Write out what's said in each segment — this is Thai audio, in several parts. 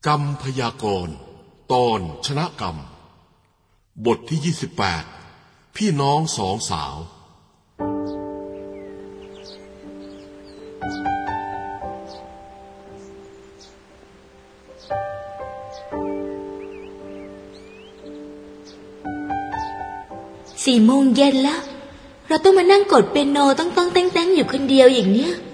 กรรมพยากรณ์ตอนชนะกรรมบทที่28พี่น้องสองสาว 4 โมงเย็นแล้วเราต้องมานั่งกดเปียโนต้องเต้งๆอยู่คนเดียวอย่างเนี้ย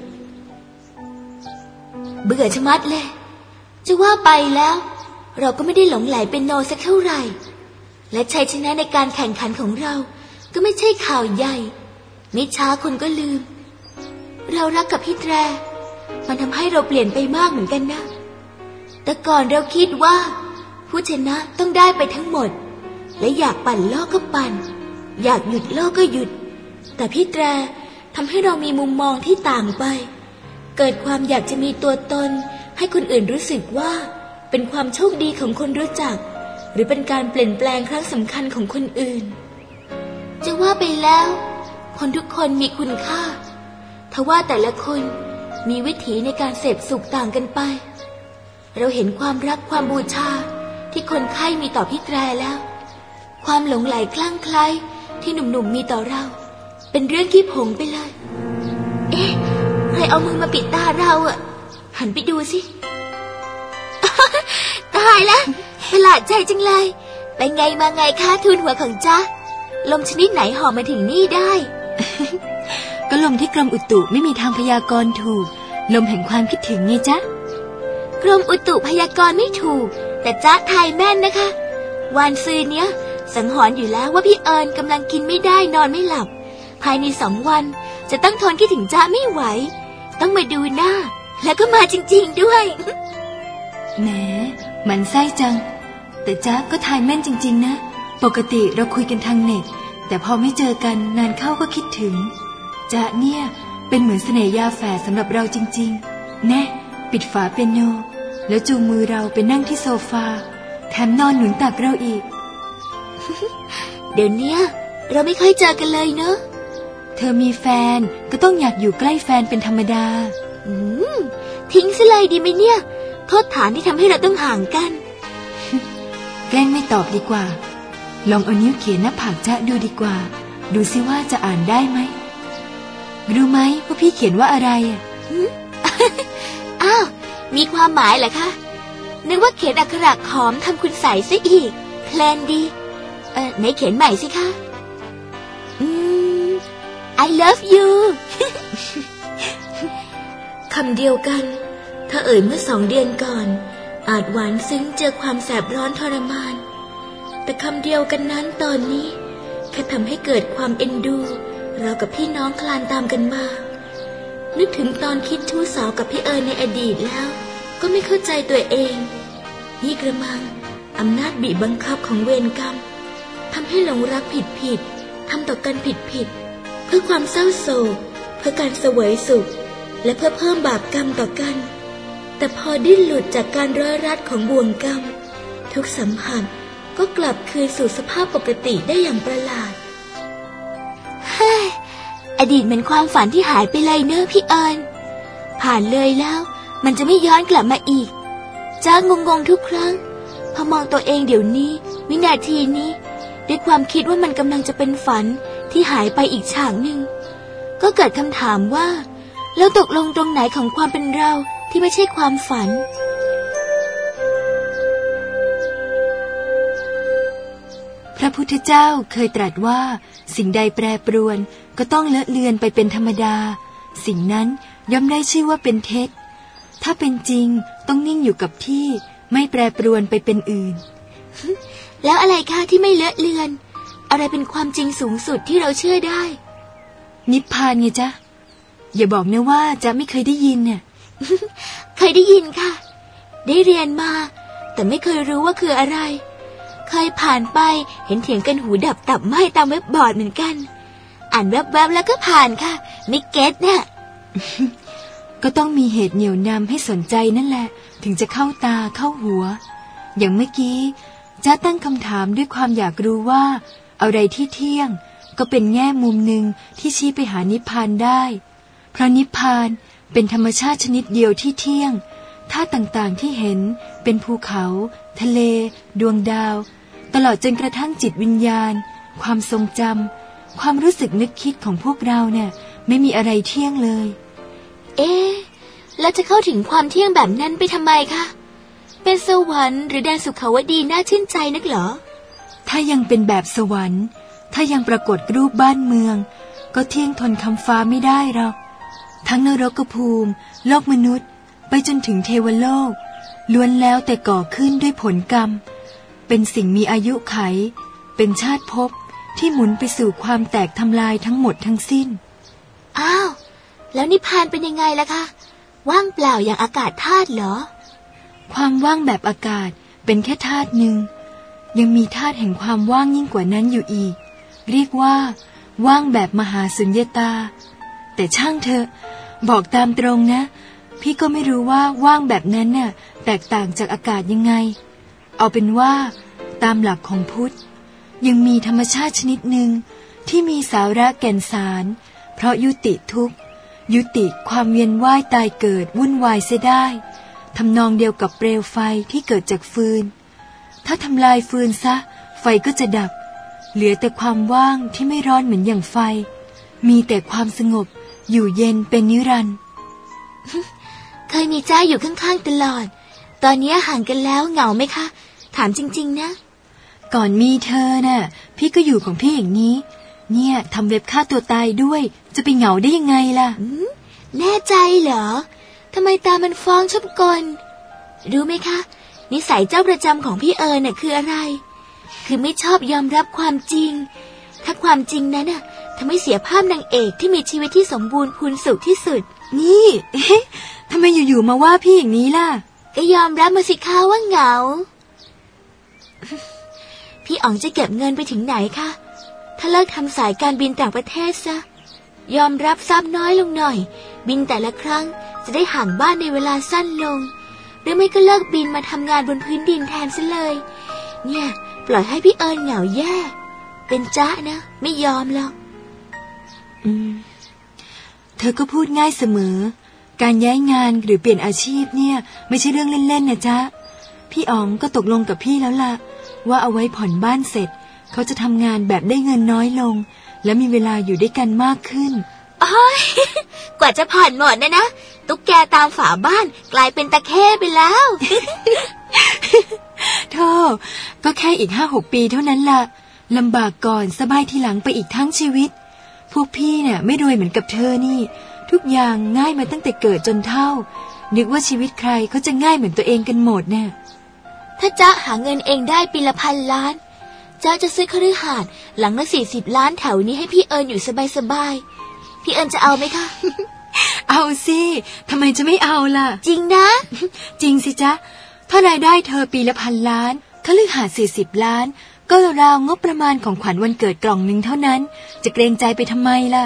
เบื่อชะมัดเลยจะว่าไปแล้วเราก็ไม่ได้หลงไหลเปียโนสักเท่าไหร่และชัยชนะในการแข่งขันของเราก็ไม่ใช่ข่าวใหญ่ไม่ช้าคนก็ลืมเรารักกับพี่แตรมันทำให้เราเปลี่ยนไปมากเหมือนกันนะแต่ก่อนเราคิดว่าผู้ชนะต้องได้ไปทั้งหมดและอยากปั่นโลกก็ปั่นอยากหยุดโลกก็หยุดแต่พี่แตรทำให้เรามีมุมมองที่ต่างไปเกิดความอยากจะมีตัวตนให้คนอื่นรู้สึกว่าเป็นความโชคดีของคนรู้จักหรือเป็นการเปลี่ยนแปลงครั้งสำคัญของคนอื่นจะว่าไปแล้วคนทุกคนมีคุณค่าทว่าแต่ละคนมีวิถีในการเสพสุขต่างกันไปเราเห็นความรักความบูชาที่คนไข้มีต่อพี่แตรแล้วความหลงไหลคลั่งไคล้ที่หนุ่มๆมีต่อเราเป็นเรื่องขี้ผงไปเลยเอ๊ะใครเอามือมาปิดตาเราอ่ะหันไปดูสิ ตายแล้วประหลาดใจจังเลยไปไงมาไงคะทูลหัวของจ๊ะลมชนิดไหนหอบมาถึงนี่ได้ก็ลมที่กรมอุตุไม่มีทางพยากรณ์ถูกลมแห่งความคิดถึงไงจ๊ะกรมอุตุพยากรณ์ไม่ถูกแต่จ๊ะทายแม่นนะคะวันซืนเนี้ยสังหรณ์อยู่แล้วว่าพี่เอิญกำลังกินไม่ได้นอนไม่หลับภายใน2 วันจะต้องทนคิดถึงจ๊ะไม่ไหวต้องมาดูหน้าแล้วก็มาจริงๆด้วยแหมมันไส้จังแต่จ๊ะก็ทายแม่นจริงๆนะปกติเราคุยกันทางเน็ตแต่พอไม่เจอกันนานเข้าก็คิดถึงจ๊ะเนี่ยเป็นเหมือนเสน่ห์ยาแฝดสำหรับเราจริงๆแน่ปิดฝาเปียโนแล้วจูงมือเราไปนั่งที่โซฟาแถมนอนหนุนตักเราอีกเดี๋ยวนี้เราไม่ค่อยเจอกันเลยเนอะเธอมีแฟนก็ต้องอยากอยู่ใกล้แฟนเป็นธรรมดาทิ้งซะเลยดีไหมเนี่ยโทษฐานที่ทำให้เราต้องห่างกันแกล้งไม่ตอบดีกว่าลองเอานิ้วเขียนหน้าผากจ๊ะดูดีกว่าดูซิว่าจะอ่านได้ไหมรู้ไหมว่าพี่เขียนว่าอะไรอ่ะอ้าวมีความหมายเหรอคะนึกว่าเขียนอักขระขอมทำคุณใสซะอีกเพลนดีไหนเขียนใหม่สิคะ I love you คำเดียวกันถ้าเอ่ยเมื่อ2 เดือนก่อนอาจหวานซึ้งเจอความแสบร้อนทรมานแต่คำเดียวกันนั้นตอนนี้แค่ทำให้เกิดความเอ็นดูเรากับพี่น้องคลานตามกันมานึกถึงตอนคิดชู้สาวกับพี่เอิญในอดีตแล้วก็ไม่เข้าใจตัวเองนี่กระมังอำนาจบีบบังคับของเวรกรรมทำให้หลงรักผิดทำต่อกันผิดเพื่อความเศร้าโศกเพื่อการเสวยสุขและเพื่อเพิ่มบาปกรรมต่อกันแต่พอดิ้นหลุดจากการร้อยรัดของบ่วงกรรมทุกสัมผัสก็กลับคืนสู่สภาพปกติได้อย่างประหลาดเฮ้ยอดีตเหมือนความฝันที่หายไปเลยเนอะพี่เอิญผ่านเลยแล้วมันจะไม่ย้อนกลับมาอีกจ้างงทุกครั้งพอมองตัวเองเดี๋ยวนี้วินาทีนี้ด้วยความคิดว่ามันกำลังจะเป็นฝันที่หายไปอีกฉากหนึ่งก็เกิดคำถามว่าแล้วตกลงตรงไหนของความเป็นเราที่ไม่ใช่ความฝันพระพุทธเจ้าเคยตรัสว่าสิ่งใดแปรปรวนก็ต้องเลอะเลือนไปเป็นธรรมดาสิ่งนั้นย่อมได้ชื่อว่าเป็นเท็จถ้าเป็นจริงต้องนิ่งอยู่กับที่ไม่แปรปรวนไปเป็นอื่นแล้วอะไรคะที่ไม่เลอะเลือนอะไรเป็นความจริงสูงสุดที่เราเชื่อได้นิพพานไงจ๊ะอย่าบอกนะว่าจ๊ะไม่เคยได้ยินเนี่ยเคยได้ยินค่ะได้เรียนมาแต่ไม่เคยรู้ว่าคืออะไรเคยผ่านไปเห็นเถียงกันหูดับตับไหม้ตามเว็บบอร์ดเหมือนกันอ่านแวบๆแล้วก็ผ่านค่ะไม่เก็ตน่ะก็ต้องมีเหตุเหนี่ยวนำให้สนใจนั่นแหละถึงจะเข้าตาเข้าหัวอย่างเมื่อกี้จ๊ะตั้งคำถามด้วยความอยากรู้ว่าอะไรที่เที่ยงก็เป็นแง่มุมหนึ่งที่ชี้ไปหานิพพานได้เพราะนิพพานเป็นธรรมชาติชนิดเดียวที่เที่ยงธาตุต่างๆที่เห็นเป็นภูเขาทะเลดวงดาวตลอดจนกระทั่งจิตวิญญาณความทรงจำความรู้สึกนึกคิดของพวกเราเนี่ยไม่มีอะไรเที่ยงเลยแล้วจะเข้าถึงความเที่ยงแบบนั้นไปทำไมคะเป็นสวรรค์หรือแดนสุขาวดีน่าชื่นใจนักเหรอถ้ายังเป็นแบบสวรรค์ถ้ายังปรากฏรูปบ้านเมืองก็เที่ยงทนคำฟ้าไม่ได้หรอกทั้งนรกภูมิโลกมนุษย์ไปจนถึงเทวโลกล้วนแล้วแต่ก่อขึ้นด้วยผลกรรมเป็นสิ่งมีอายุไขเป็นชาติภพที่หมุนไปสู่ความแตกทำลายทั้งหมดทั้งสิ้นอ้าวแล้วนิพพานเป็นยังไงล่ะคะว่างเปล่าอย่างอากาศธาตุเหรอความว่างแบบอากาศเป็นแค่ธาตุหนึ่งยังมีธาตุแห่งความว่างยิ่งกว่านั้นอยู่อีกเรียกว่าว่างแบบมหาสุญญตาแต่ช่างเถอะบอกตามตรงนะพี่ก็ไม่รู้ว่าว่างแบบนั้นน่ะแตกต่างจากอากาศยังไงเอาเป็นว่าตามหลักของพุทธยังมีธรรมชาติชนิดหนึ่งที่มีสาระแก่นสารเพราะยุติทุกข์ยุติความเวียนว่ายตายเกิดวุ่นวายเสียได้ทำนองเดียวกับเปลวไฟที่เกิดจากฟืนถ้าทำลายฟืนซะไฟก็จะดับเหลือแต่ความว่างที่ไม่ร้อนเหมือนอย่างไฟมีแต่ความสงบอยู่เย็นเป็นนิรันดร์เคยมีจ้าอยู่ข้างๆตลอดตอนนี้ห่างกันแล้วเหงาไหมคะถามจริงๆนะก่อนมีเธอน่ะพี่ก็อยู่ของพี่อย่างนี้เนี่ยทำเว็บฆ่าตัวตายด้วยจะไปเหงาได้ยังไงล่ะแน่ใจเหรอทำไมตามันฟ้องชอบกลรู้ไหมคะนิสัยเจ้าประจำของพี่น่ะคืออะไรคือไม่ชอบยอมรับความจริงถ้าความจริงนั้นน่ะทำให้เสียภาพนางเอกที่มีชีวิตที่สมบูรณ์พูนสุขที่สุดนี่ทำไมอยู่ๆมาว่าพี่อย่างนี้ล่ะก็ยอมรับมาสิคะว่าเหงาพี่อ๋องจะเก็บเงินไปถึงไหนคะถ้าเลิกทำสายการบินต่างประเทศซะยอมรับทรัพย์น้อยลงหน่อยบินแต่ละครั้งจะได้ห่างบ้านในเวลาสั้นลงหรือไม่ก็เลิกบินมาทำงานบนพื้นดินแทนซะเลยเนี่ยปล่อยให้พี่เหงาแย่เป็นจ๊ะนะไม่ยอมหรอกเธอก็พูดง่ายเสมอการย้ายงานหรือเปลี่ยนอาชีพเนี่ยไม่ใช่เรื่องเล่นๆนะจ๊ะพี่อ๋องก็ตกลงกับพี่แล้วล่ะว่าเอาไว้ผ่อนบ้านเสร็จเขาจะทำงานแบบได้เงินน้อยลงและมีเวลาอยู่ด้วยกันมากขึ้นกว่าจะผ่อนหมดนะตุ๊กแกตามฝาบ้านกลายเป็นตะเข้ไปแล้วโธ่ก็แค่อีก 5-6 ปีเท่านั้นล่ะลำบากก่อนสบายทีหลังไปอีกทั้งชีวิตพวกพี่เนี่ยไม่รวยเหมือนกับเธอนี่ทุกอย่างง่ายมาตั้งแต่เกิดจนเฒ่านึกว่าชีวิตใครเขาจะง่ายเหมือนตัวเองกันหมดเนี่ยถ้าจ๊ะหาเงินเองได้ปีละ1,000 ล้านจ๊ะจะซื้อคฤหาสน์หลังละ40 ล้านแถวนี้ให้พี่อยู่สบายๆพี่จะเอาไหมคะเอาสิทำไมจะไม่เอาล่ะจริงนะจริงสิจ๊ะถ้ารายได้เธอปีละ1,000 ล้านคฤหาสน์40 ล้านก็ราวงบประมาณของขวัญวันเกิดกล่องนึงเท่านั้นจะเกรงใจไปทำไมล่ะ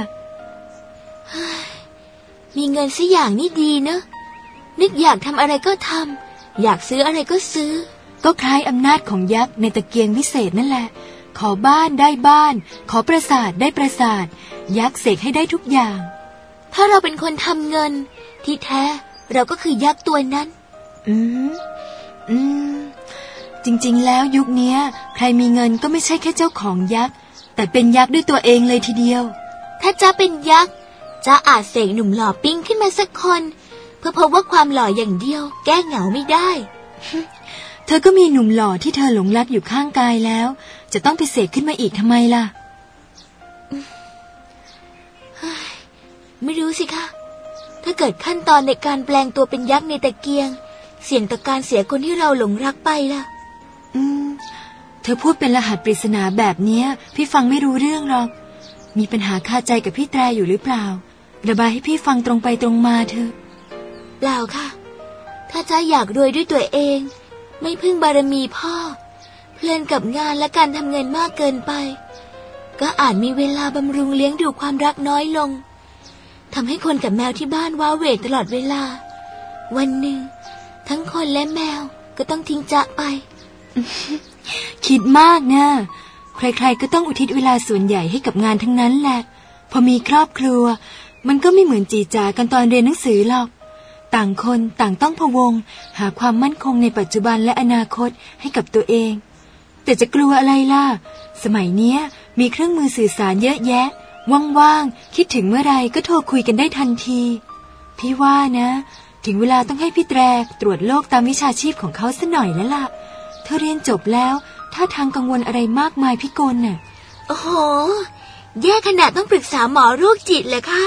มีเงินสักอย่างนี่ดีเนอะนึกอยากทำอะไรก็ทำอยากซื้ออะไรก็ซื้อก็คล้ายอำนาจของยักษ์ในตะเกียงวิเศษนั่นแหละขอบ้านได้บ้านขอปราสาทได้ปราสาทยักษ์เสกให้ได้ทุกอย่างถ้าเราเป็นคนทำเงินที่แท้เราก็คือยักษ์ตัวนั้นจริงๆแล้วยุคนี้ใครมีเงินก็ไม่ใช่แค่เจ้าของยักษ์แต่เป็นยักษ์ด้วยตัวเองเลยทีเดียวถ้าจ๊ะเป็นยักษ์จ๊ะอาจเสกหนุ่มหล่อปิ๊งขึ้นมาสักคนเพื่อพบว่าความหล่ออย่างเดียวแก้เหงาไม่ได้เธอก็มีหนุ่มหล่อที่เธอหลงรักอยู่ข้างกายแล้วจะต้องไปเสกขึ้นมาอีกทำไมล่ะไม่รู้สิคะถ้าเกิดขั้นตอนในการแปลงตัวเป็นยักษ์ในตะเกียงเสี่ยงต่อการเสียคนที่เราหลงรักไปล่ะเธอพูดเป็นรหัสปริศนาแบบนี้พี่ฟังไม่รู้เรื่องหรอกมีปัญหาคาใจกับพี่แตรอยู่หรือเปล่าระบายให้พี่ฟังตรงไปตรงมาเถอะเปล่าค่ะถ้าจ๊ะอยากรวยด้วยตัวเองไม่พึ่งบารมีพ่อเพลินกับงานและการทำเงินมากเกินไปก็อาจมีเวลาบำรุงเลี้ยงดูความรักน้อยลงทำให้คนกับแมวที่บ้านว้าเหวตลอดเวลาวันหนึ่งทั้งคนและแมวก็ต้องทิ้งจ๊ะไปคิดมากนะใครๆก็ต้องอุทิศเวลาส่วนใหญ่ให้กับงานทั้งนั้นแหละพอมีครอบครัวมันก็ไม่เหมือนจีจ๋ากันตอนเรียนหนังสือหรอกต่างคนต่างต้องพะวงหาความมั่นคงในปัจจุบันและอนาคตให้กับตัวเองแต่จะกลัวอะไรล่ะสมัยเนี้ยมีเครื่องมือสื่อสารเยอะแยะว่างๆคิดถึงเมื่อไรก็โทรคุยกันได้ทันทีพี่ว่านะถึงเวลาต้องให้พี่แตรตรวจโรคตามวิชาชีพของเขาซะหน่อยแล้วล่ะเธอเรียนจบแล้วถ้าทางกังวลอะไรมากมายพี่กลน่ะโอ้โหแย่ขนาดต้องปรึกษาหมอโรคจิตเลยค่ะ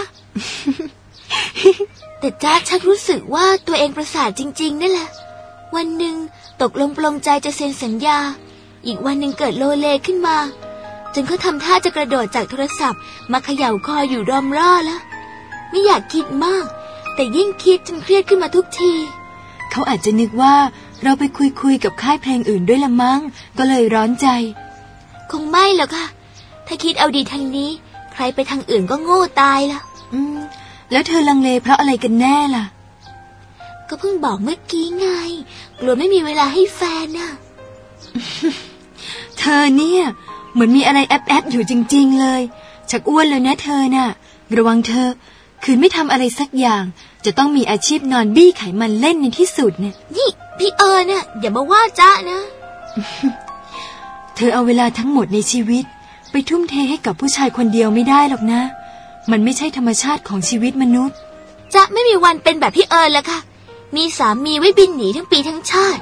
แต่จ้าชักรู้สึกว่าตัวเองประสาทจริงๆนั่นแหละวันหนึ่งตกลงปลงใจจะเซ็นสัญญาอีกวันหนึ่งเกิดโลเลขึ้นมาจนเขาทำท่าจะกระโดดจากโทรศัพท์มาเขย่าคออยู่รอมร่อแล้วไม่อยากคิดมากแต่ยิ่งคิดจนเครียดขึ้นมาทุกทีเขาอาจจะนึกว่าเราไปคุยกับค่ายเพลงอื่นด้วยละมั้งก็เลยร้อนใจคงไม่หรอกค่ะถ้าคิดเอาดีทางนี้ใครไปทางอื่นก็โง่ตายละแล้วเธอลังเลเพราะอะไรกันแน่ล่ะก็เพิ่งบอกเมื่อกี้ไงกลัวไม่มีเวลาให้แฟนน่ะเธอเนี่ยเหมือนมีอะไรแอบอยู่จริงๆเลยชักอ้วนเลยนะเธอน่ะระวังเธอคืนไม่ทำอะไรสักอย่างจะต้องมีอาชีพนอนบี้ไขมันเล่นในที่สุดเนี่ยนี่พี่น่ะอย่ามาว่าจ๊ะนะเธอเอาเวลาทั้งหมดในชีวิตไปทุ่มเทให้กับผู้ชายคนเดียวไม่ได้หรอกนะมันไม่ใช่ธรรมชาติของชีวิตมนุษย์จะไม่มีวันเป็นแบบพี่แล้วค่ะมีสามีไว้บินหนีทั้งปีทั้งชาติ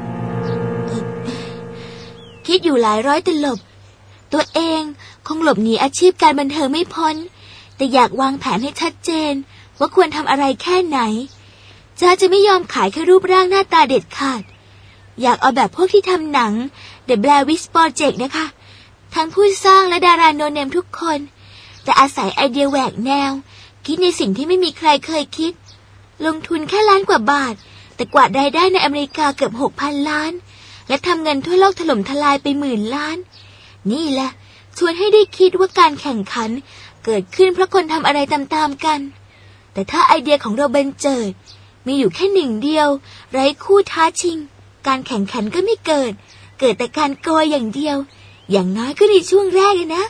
คิดอยู่หลายร้อยตลบตัวเองคงหลบหนีอาชีพการบันเทิงไม่พ้นแต่อยากวางแผนให้ชัดเจนว่าควรทำอะไรแค่ไหนจะไม่ยอมขายแค่รูปร่างหน้าตาเด็ดขาดอยากเอาแบบพวกที่ทำหนัง The Blair Witch Project นะคะทั้งผู้สร้างและดาราโนเนมทุกคนแต่อาศัยไอเดียแหวกแนวคิดในสิ่งที่ไม่มีใครเคยคิดลงทุนแค่ล้านกว่าบาทแต่กวาดรายได้ในอเมริกาเกือบ 6,000 ล้านและทำเงินทั่วโลกถล่มทลายไปหมื่นล้านนี่แหละชวนให้ได้คิดว่าการแข่งขันเกิดขึ้นเพราะคนทำอะไรตามๆกันแต่ถ้าไอเดียของเราบันเจิดมีอยู่แค่หนึ่งเดียวไร้คู่ท้าชิงการแข่งขันก็ไม่เกิดแต่การโกยอย่างเดียวอย่างน้อยก็ในช่วงแรกเลยนะ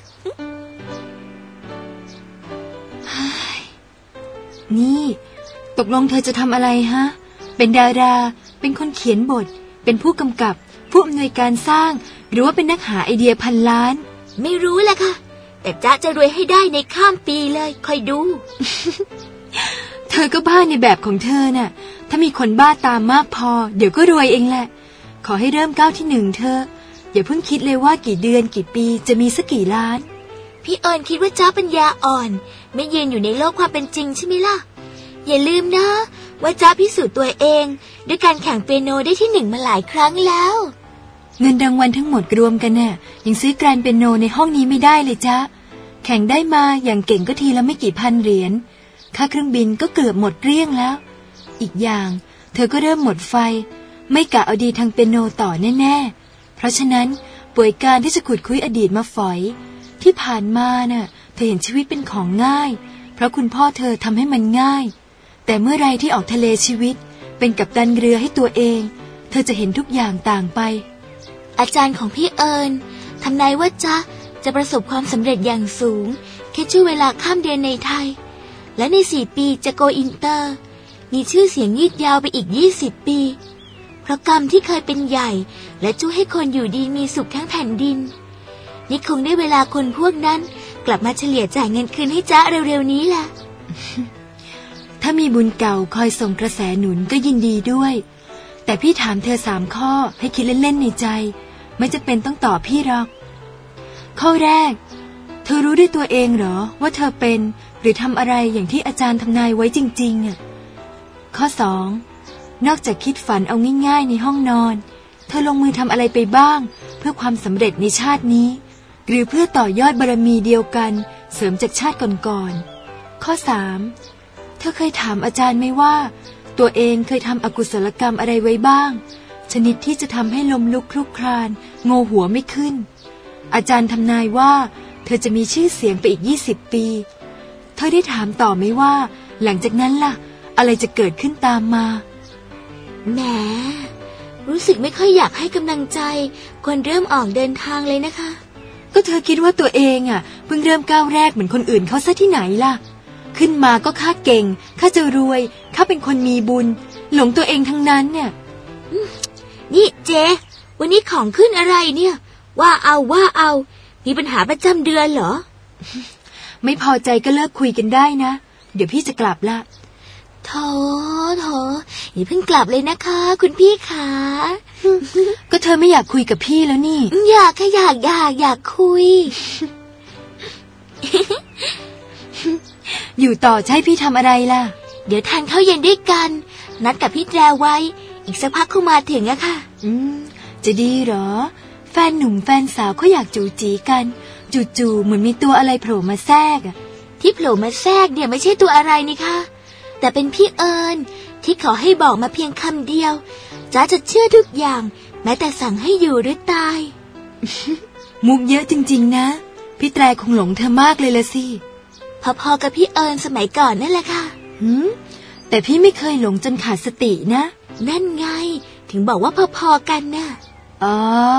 นี่ตกลงเธอจะทำอะไรฮะเป็นดาราเป็นคนเขียนบทเป็นผู้กำกับผู้อำนวยการสร้างหรือว่าเป็นนักหาไอเดียพันล้านไม่รู้แหละค่ะแต่จ๊ะจะรวยให้ได้ในข้ามปีเลยคอยดูเธอก็บ้าในแบบของเธอน่ะถ้ามีคนบ้าตามมากพอเดี๋ยวก็รวยเองแหละขอให้เริ่มก้าวที่1เธออย่าเพิ่งคิดเลยว่ากี่เดือนกี่ปีจะมีสักกี่ล้านพี่คิดว่าจ๊ะปัญญาอ่อนไม่ยืนอยู่ในโลกความเป็นจริงใช่ไหมล่ะอย่าลืมนะว่าจ๊ะพิสูจน์ตัวเองด้วยการแข่งเปียโนได้ที่1มาหลายครั้งแล้วเงินรางวัลทั้งหมดรวมกันน่ะยังซื้อแกรนเปียโนในห้องนี้ไม่ได้เลยจ๊ะแข่งได้มาอย่างเก่งก็ทีละไม่กี่พันเหรียญค่าเครื่องบินก็เกือบหมดเกลี้ยงแล้วอีกอย่างเธอก็เริ่มหมดไฟไม่กะเอาดีทางเปียโนต่อแน่ๆเพราะฉะนั้นป่วยการที่จะขุดคุยอดีตมาฝอยที่ผ่านมาน่ะเธอเห็นชีวิตเป็นของง่ายเพราะคุณพ่อเธอทำให้มันง่ายแต่เมื่อไรที่ออกทะเลชีวิตเป็นกัปตันเรือให้ตัวเองเธอจะเห็นทุกอย่างต่างไปอาจารย์ของพี่ทำนายว่าจ๊ะจะประสบความสำเร็จอย่างสูงแค่ช่วงเวลาข้ามเดือนในไทยและใน4 ปีจะโกอินเตอร์มีชื่อเสียงยืดยาวไปอีก20 ปีเพราะกรรมที่เคยเป็นใหญ่และช่วยให้คนอยู่ดีมีสุขทั้งแผ่นดินนี่คงได้เวลาคนพวกนั้นกลับมาเฉลี่ยจ่ายเงินคืนให้จ๊ะเร็วๆนี้ล่ะถ้ามีบุญเก่าคอยส่งกระแสหนุนก็ยินดีด้วยแต่พี่ถามเธอ3 ข้อให้คิดเล่นๆในใจไม่จำเป็นต้องตอบพี่หรอกข้อแรกเธอรู้ด้วยตัวเองเหรอว่าเธอเป็นหรือทำอะไรอย่างที่อาจารย์ทำนายไว้จริงๆอ่ะข้อ2นอกจากคิดฝันเอาง่ายๆในห้องนอนเธอลงมือทำอะไรไปบ้างเพื่อความสำเร็จในชาตินี้หรือเพื่อต่อยอดบารมีเดียวกันเสริมจากชาติก่อนๆข้อ3เธอเคยถามอาจารย์ไหมว่าตัวเองเคยทำอกุศลกรรมอะไรไว้บ้างชนิดที่จะทำให้ลมลุกคลุกคลานโงหัวไม่ขึ้นอาจารย์ทำนายว่าเธอจะมีชื่อเสียงไปอีก20 ปีเธอได้ถามต่อไหมว่าหลังจากนั้นล่ะอะไรจะเกิดขึ้นตามมาแหมรู้สึกไม่ค่อยอยากให้กำลังใจคนเริ่มออกเดินทางเลยนะคะก็เธอคิดว่าตัวเองอ่ะเพิ่งเริ่มก้าวแรกเหมือนคนอื่นเขาซะที่ไหนล่ะขึ้นมาก็ค่าเก่งค่าจะรวยค่าถ้าเป็นคนมีบุญหลงตัวเองทั้งนั้นเนี่ยนี่เจวันนี้ของขึ้นอะไรเนี่ยว่าเอามีปัญหาประจำเดือนเหรอไม่พอใจก็เลิกคุยกันได้นะเดี๋ยวพี่จะกลับละโถอย่าเพิ่งกลับเลยนะคะคุณพี่ขาก็เธอไม่อยากคุยกับพี่แล้วนี่อยากค่ะอยากคุยอยู่ต่อจะให้พี่ทำอะไรล่ะเดี๋ยวทานข้าวเย็นด้วยกันนัดกับพี่แตรไว้อีกสักพักเขามาถึงอะค่ะจะดีเหรอแฟนหนุ่มแฟนสาวเขาอยากจูจีกันจู่ๆเหมือนมีตัวอะไรโผล่มาแทรกอะที่โผล่มาแทรกเนี่ยไม่ใช่ตัวอะไรนี่ค่ะแต่เป็นพี่เอิญที่ขอให้บอกมาเพียงคำเดียวจ๊ะจะเชื่อทุกอย่างแม้แต่สั่งให้อยู่หรือตายมุกเยอะจริงๆนะพี่แตรคงหลงเธอมากเลยละสิพอๆกับพี่เอิญสมัยก่อนนั่นแหละค่ะแต่พี่ไม่เคยหลงจนขาดสตินะนั่นไงถึงบอกว่าพอๆกันน่ะอ๋อ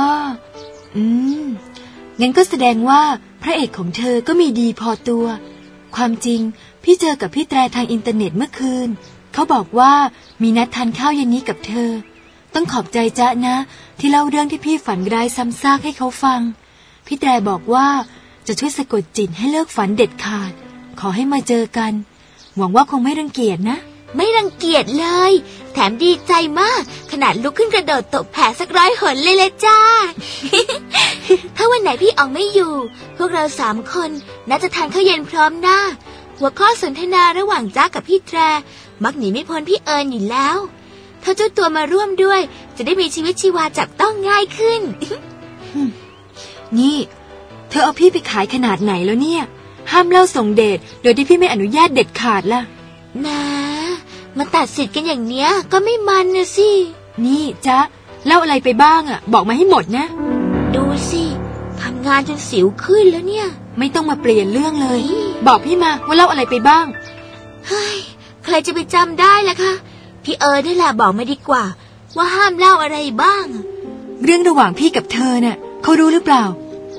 งั้นก็แสดงว่าพระเอกของเธอก็มีดีพอตัวความจริงพี่เจอกับพี่แตรทางอินเทอร์เน็ตเมื่อคืนเขาบอกว่ามีนัดทานข้าวเย็นนี้กับเธอต้องขอบใจจ๊ะนะที่เล่าเรื่องที่พี่ฝันร้ายซ้ำซากให้เขาฟังพี่แตรบอกว่าจะช่วยสะกดจิตให้เลิกฝันเด็ดขาดขอให้มาเจอกันหวังว่าคงไม่รังเกียจนะไม่รังเกียจเลยแถมดีใจมากขนาดลุกขึ้นกระโดดตบแผลสัก100 หนเลยจ้า ถ้าวันไหนพี่อ๋องไม่อยู่พวกเรา3 คนน่าจะทานข้าวเย็นพร้อมหน้าหัวข้อสนทนาระหว่างจ๊ะกับพี่แตรมักหนีไม่พ้นพี่เอิญอยู่แล้วถ้าเจ้าตัวมาร่วมด้วยจะได้มีชีวิตชีวาจับต้องง่ายขึ้นนี่เธอเอาพี่ไปขายขนาดไหนแล้วเนี่ยห้ามเล่าส่งเดชโดยที่พี่ไม่อนุญาตเด็ดขาดล่ะนะมาตัดสิทธิ์กันอย่างเนี้ยก็ไม่มันนะสินี่จ๊ะเล่าอะไรไปบ้างอ่ะบอกมาให้หมดนะดูสิทำงานจนสิวขึ้นแล้วเนี่ยไม่ต้องมาเปลี่ยนเรื่องเลยบอกพี่มาว่าเล่าอะไรไปบ้างเฮ้ยใครจะไปจำได้ล่ะคะพี่เอิญนี่แหละบอกมาดีกว่าว่าห้ามเล่าอะไรบ้างเรื่องระหว่างพี่กับเธอน่ะเขารู้หรือเปล่า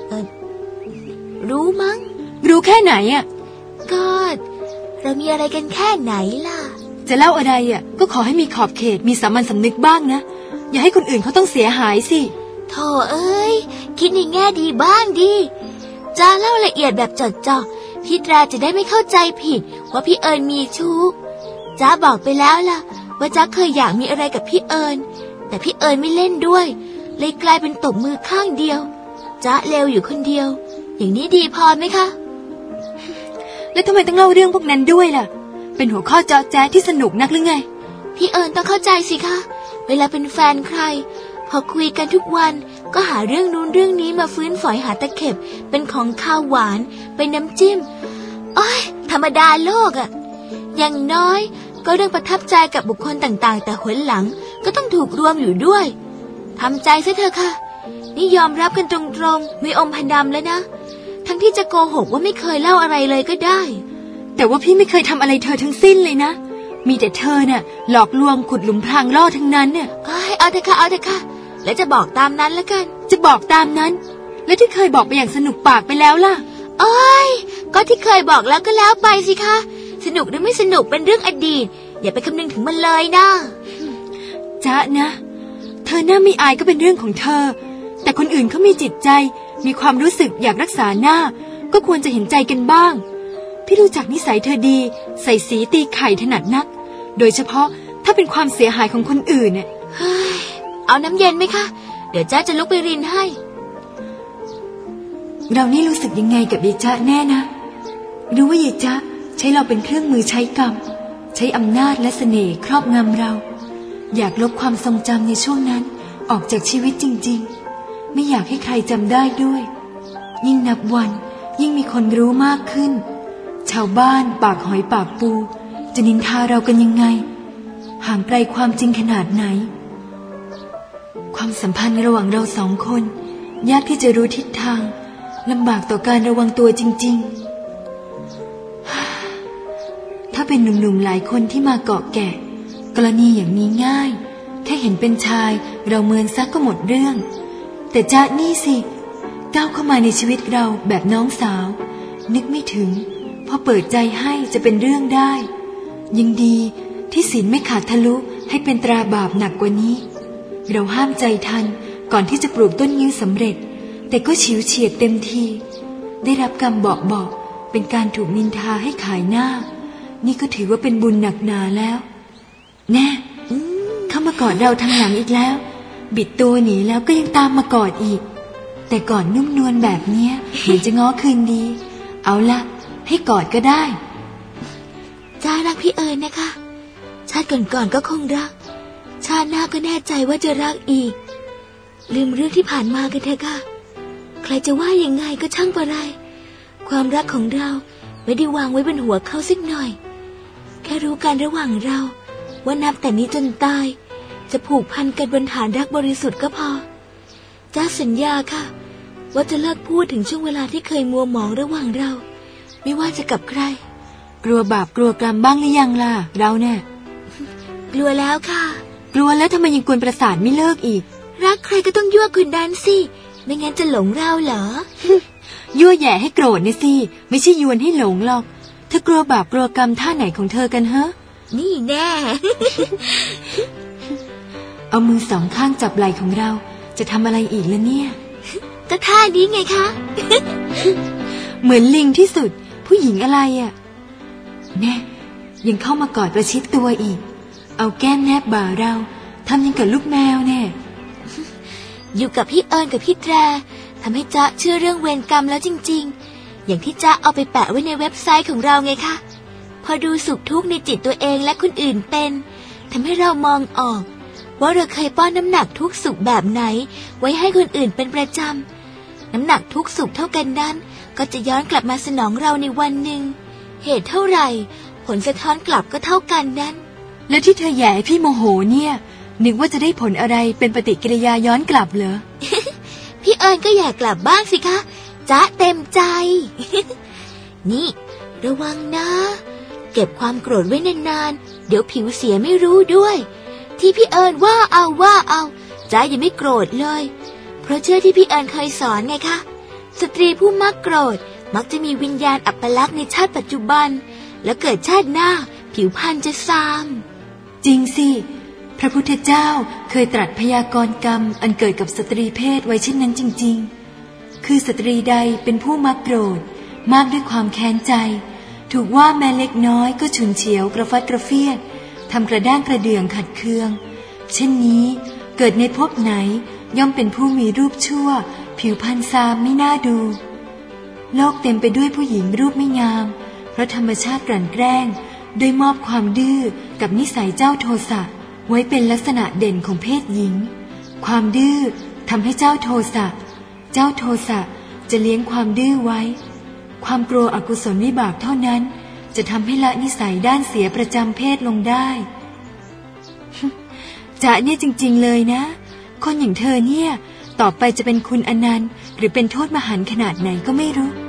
รู้มั้งรู้แค่ไหนอ่ะก็เรามีอะไรกันแค่ไหนล่ะจะเล่าอะไรอ่ะก็ขอให้มีขอบเขตมีสามัญสำนึกบ้างนะอย่าให้คนอื่นเขาต้องเสียหายสิโธ่เอ้ยคิดในแง่ดีบ้างดิจะเล่าละเอียดแบบจดจ่อพี่แตรจะได้ไม่เข้าใจผิดว่าพี่เอิญมีชู้จ๊ะบอกไปแล้วล่ะว่าจ๊ะเคยอยากมีอะไรกับพี่เอิญแต่พี่เอิญไม่เล่นด้วยเลยกลายเป็นตบมือข้างเดียวจ๊ะเลวอยู่คนเดียวอย่างนี้ดีพอไหมคะแล้วทำไมต้องเล่าเรื่องพวกนั้นด้วยล่ะเป็นหัวข้อเจาะแจ๊ที่สนุกนักหรือไงพี่เอิญต้องเข้าใจสิคะเวลาเป็นแฟนใครพอคุยกันทุกวันก็หาเรื่องนู้นเรื่องนี้มาฟื้นฝอยหาตะเข็บเป็นของข้าวหวานเป็นน้ำจิ้มอ้อยธรรมดาโลกอ่ะอย่างน้อยก็เรื่องประทับใจกับบุคคลต่างๆแต่หนหลังก็ต้องถูกรวมอยู่ด้วยทำใจซะเถอะค่ะนี่ยอมรับกันตรงๆไม่อมพดำแล้วนะทั้งที่จะโกหกว่าไม่เคยเล่าอะไรเลยก็ได้แต่ว่าพี่ไม่เคยทำอะไรเธอทั้งสิ้นเลยนะมีแต่เธอน่ะหลอกลวงขุดหลุมพรางล่อทั้งนั้นเนี่ยเอาเถอะค่ะแล้วจะบอกตามนั้นแล้วกันจะบอกตามนั้นแล้วที่เคยบอกไปอย่างสนุกปากไปแล้วล่ะก็ที่เคยบอกแล้วก็แล้วไปสิคะสนุกหรือไม่สนุกเป็นเรื่องอดีตอย่าไปคำนึงถึงมันเลยนะจ๊ะนะเธอหน้าไม่อายก็เป็นเรื่องของเธอแต่คนอื่นเขามีจิตใจมีความรู้สึกอยากรักษาหน้าก็ควรจะเห็นใจกันบ้างพี่รู้จักนิสัยเธอดีใส่สีตีไข่ถนัดนักโดยเฉพาะถ้าเป็นความเสียหายของคนอื่นเนี่ยเอาน้ำเย็นไหมคะเดี๋ยวจ๊ะจะลุกไปรินให้เรานี่รู้สึกยังไงกับยายจ๊ะแน่นะรู้ว่ายายจ๊ะใช้เราเป็นเครื่องมือใช้กรรมใช้อำนาจและเสน่ห์ครอบงำเราอยากลบความทรงจำในช่วงนั้นออกจากชีวิตจริงๆไม่อยากให้ใครจำได้ด้วยยิ่งนับวันยิ่งมีคนรู้มากขึ้นชาวบ้านปากหอยปากปูจะนินทาเรากันยังไงห่างไกลความจริงขนาดไหนความสัมพันธ์ระหว่างเรา2 คนยากที่จะรู้ทิศทางลำบากต่อการระวังตัวจริงๆถ้าเป็นหนุ่มๆหลายคนที่มาเกาะแกะกรณีอย่างนี้ง่ายแค่เห็นเป็นชายเราเมินซักก็หมดเรื่องแต่จ๊ะนี่สิก้าวเข้ามาในชีวิตเราแบบน้องสาวนึกไม่ถึงพอเปิดใจให้จะเป็นเรื่องได้ยิ่งดีที่ศีลไม่ขาดทะลุให้เป็นตราบาปหนักกว่านี้เราห้ามใจทันก่อนที่จะปลูกต้นงิ้วสำเร็จแต่ก็ฉิวเฉียดเต็มทีได้รับกรรมบอกเป็นการถูกนินทาให้ขายหน้านี่ก็ถือว่าเป็นบุญหนักหนาแล้วแน่เข้ามากอดเราทางหลังอีกแล้วบิดตัวหนีแล้วก็ยังตามมากอดอีกแต่ก่อนนุ่มนวลแบบเนี้ยเหมือนจะง้อคืนดีเอาละให้กอดก็ได้จ้ารักพี่เอิญนะคะชาติก่อนก็คงรักชาติหน้าก็แน่ใจว่าจะรักอีกลืมเรื่องที่ผ่านมากันเถอะค่ะใครจะว่ายังไงก็ช่างปะไรความรักของเราไม่ได้วางไว้บนหัวเขาสักหน่อยแค่รู้กันระหว่างเราว่านับแต่นี้จนตายจะผูกพันกันบนฐานรักบริสุทธิ์ก็พอจ้าสัญญาค่ะว่าจะเลิกพูดถึงช่วงเวลาที่เคยมัวหมองระหว่างเราไม่ว่าจะกับใครกลัวบาปกลัวกรรมบ้างหรือยังล่ะเราเนี่ยกลัวแล้วค่ะกลัวแล้วทำไมยังกวนประสาทไม่เลิกอีกรักใครก็ต้องยั่วคนนั้นสิไม่งั้นจะหลงเราเหรอยั่วแย่ให้โกรธเนี่ยสิไม่ใช่ยวนให้หลงหรอกเธอกลัวบาปกลัวกรรมท่าไหนของเธอกันฮะนี่แน่เอามือสองข้างจับไหล่ของเราจะทำอะไรอีกล่ะเนี่ยก็ท่านี้ไงคะเหมือนลิงที่สุดผู้หญิงอะไรอ่ะแน่ยังเข้ามากอดประชิดตัวอีกเอาแก้มแนบบ่าเราทำยังกับลูกแมวแน่อยู่กับพี่เอิญกับพี่แตรทำให้จ๊ะเชื่อเรื่องเวรกรรมแล้วจริงๆอย่างที่จ๊ะเอาไปแปะไว้ในเว็บไซต์ของเราไงคะพอดูสุขทุกข์ในจิตตัวเองและคนอื่นเป็นทำให้เรามองออกว่าเราเคยป้อนน้ำหนักทุกสุขแบบไหนไว้ให้คนอื่นเป็นประจำน้ำหนักทุกสุขเท่ากันนั้นก็จะย้อนกลับมาสนองเราในวันหนึ่งเหตุเท่าไหร่ผลสะท้อนกลับก็เท่ากันนั้นแล้วที่เธอแย่พี่โมโหเนี่ยนึกว่าจะได้ผลอะไรเป็นปฏิกิริยาย้อนกลับเหรอพี่เอิญก็อยากกลับบ้างสิคะจ๊ะเต็มใจ นี่ระวังนะเก็บความโกรธไว้นานๆเดี๋ยวผิวเสียไม่รู้ด้วยที่พี่เอิญว่าเอาจ๊ะยังไม่โกรธเลยเพราะเชื่อที่พี่เอิญเคยสอนไงคะสตรีผู้มักโกรธมักจะมีวิญญาณอัปลักษณ์ในชาติปัจจุบันแล้วเกิดชาติหน้าผิวพรรณจะซามจริงสิพระพุทธเจ้าเคยตรัสพยากรณ์กรรมอันเกิดกับสตรีเพศไว้เช่นนั้นจริงๆคือสตรีใดเป็นผู้มักโกรธมากด้วยความแค้นใจถูกว่าแม้เล็กน้อยก็ฉุนเฉียวกระฟัดกระเฟียดทำกระด้างกระเดื่องขัดเคืองเช่นนี้เกิดในภพไหนย่อมเป็นผู้มีรูปชั่วผิวพรรณซามไม่น่าดูโลกเต็มไปด้วยผู้หญิงรูปไม่งามเพราะธรรมชาติกลั่นแกล้งโดยมอบความดื้อกับนิสัยเจ้าโทสะไว้เป็นลักษณะเด่นของเพศหญิงความดื้อทำให้เจ้าโทสะจะเลี้ยงความดื้อไว้ความกลัวอกุศลวิบากเท่านั้นจะทำให้ละนิสัยด้านเสียประจำเพศลงได้ จะเนี่ยจริงๆเลยนะคนอย่างเธอเนี่ยต่อไปจะเป็นคุณอนันต์หรือเป็นโทษมหันต์ขนาดไหนก็ไม่รู้